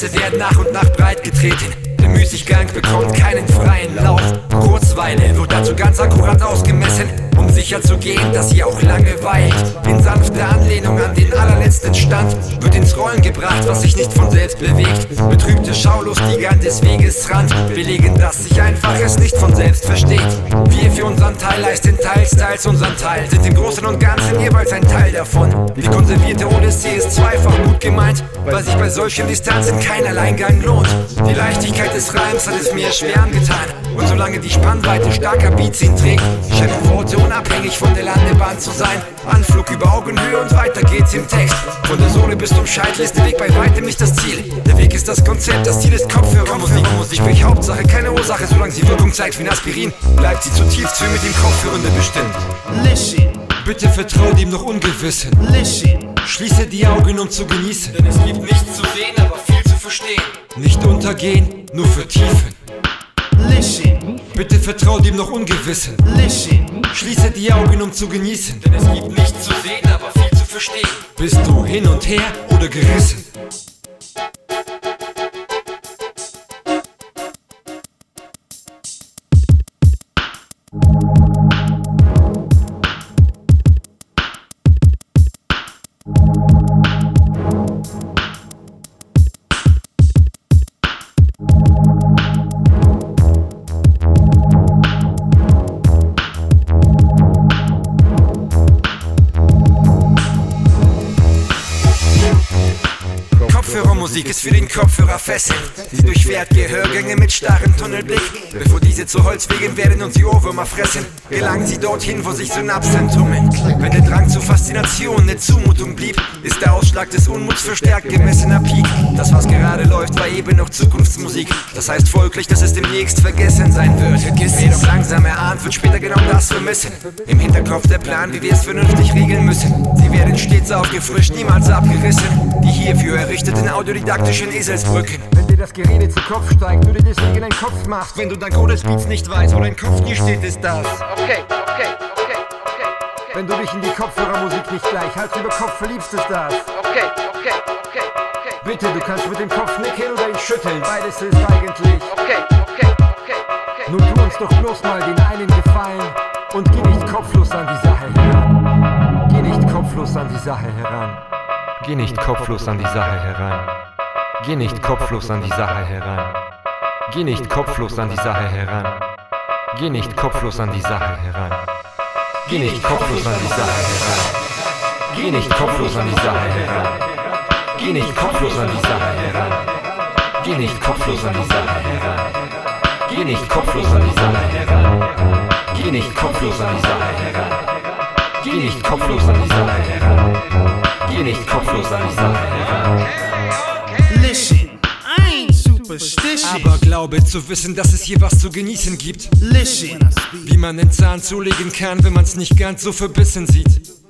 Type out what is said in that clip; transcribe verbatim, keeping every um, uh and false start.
Netze werden nach und nach breit getreten. Der Müßiggang bekommt keinen freien Lauf. Kurzweile wird dazu ganz akkurat ausgemessen, um sicher zu gehen, dass sie auch lange weilt. In sanfter Anlehnung an den allerletzten Stand wird ins Rollen gebracht, was sich nicht von selbst bewegt. Betrübte Schaulustiger an des Weges Rand belegen, dass sich Einfaches nicht von selbst versteht. Wir für unseren Teil leisten teils, teils unseren Teil, sind im Großen und Ganzen jeweils ein Teil davon. Die konservierte Odyssee ist zweifach gut gemeint, weil sich bei solchen Distanzen kein Alleingang lohnt. Die Leichtigkeit des Reims hat es mir schwer angetan, und solange die Spannweite starker Beats ihn trägt, scheinen Worte unabhängig von der Landebahn zu sein. Anflug über Augenhöhe und weiter geht's im Text. Von der Sohle bis zum Scheitel ist der Weg bei weitem nicht das Ziel. Der Weg ist das Konzept, das Ziel ist Kopfhörermusik. Sprich Hauptsache, keine Ursache, solange sie Wirkung zeigt wie ein Aspirin, bleibt sie zutiefst für mit dem Kopfhörende bestimmt. Listen. Bitte vertrau dem noch Ungewissen. Listen. Schließe die Augen, um zu genießen. Denn es gibt nichts zu sehen, aber viel zu verstehen. Nicht untergehen, nur vertiefen. Listen. Bitte vertrau dem noch Ungewissen. Listen. Schließe die Augen, um zu genießen. Denn es gibt nichts zu sehen, aber viel zu verstehen. Bist du hin und her oder gerissen? Kopfhörermusik ist für den Kopfhörer fesselnd. Sie durchfährt Gehörgänge mit starrem Tunnelblick. Bevor diese zu Holzwegen werden und sie Ohrwürmer fressen, gelangen sie dorthin, wo sich Synapsen tummeln. Wenn der Drang zur Faszination eine Zumutung blieb, ist der Ausschlag des Unmuts verstärkt gemessener Peak. Das, was gerade läuft, war eben noch Zukunftsmusik. Das heißt folglich, dass es demnächst vergessen sein wird. Wer doch langsam erahnt, wird später genau das vermissen. Im Hinterkopf der Plan, wie wir es vernünftig regeln müssen. Sie werden stets aufgefrischt, niemals abgerissen. Die hierfür errichteten audiodidaktischen Eselsbrücken. Wenn dir das Gerede zu Kopf steigt, du dir deswegen einen Kopf machst. Wenn du dank Beats nicht weißt, wo dein Kopf nie steht, ist das. Okay, okay, okay, okay, okay. Wenn du dich in die Kopfhörermusik nicht gleich Hals über Kopf verliebst, ist das. Okay, okay, okay, okay. Bitte, du kannst mit dem Kopf nicken oder ihn schütteln. Beides ist eigentlich. Okay, okay, okay, okay. Nun tu uns doch bloß mal den einen Gefallen und geh nicht kopflos an die Sache heran. Geh nicht kopflos an die Sache heran. Geh nicht kopflos an die Sache heran. Geh nicht kopflos an die Sache heran. Geh nicht kopflos an die Sache heran. Geh nicht kopflos an die Sache heran. Geh nicht kopflos an die Sache heran. Geh nicht kopflos an die Sache heran. Geh nicht kopflos an die Sache heran. Geh nicht kopflos an die Sache heran. Geh nicht kopflos an die Sache heran. Geh nicht kopflos an die Sache heran. Geh nicht kopflos an die Sache heran. Geh nicht kopflos an die Sache heran. Listen. I ain't superstitious. Aber glaube zu wissen, dass es hier was zu genießen gibt. Listen. Wie man den Zahn zulegen kann, wenn man's nicht ganz so verbissen sieht.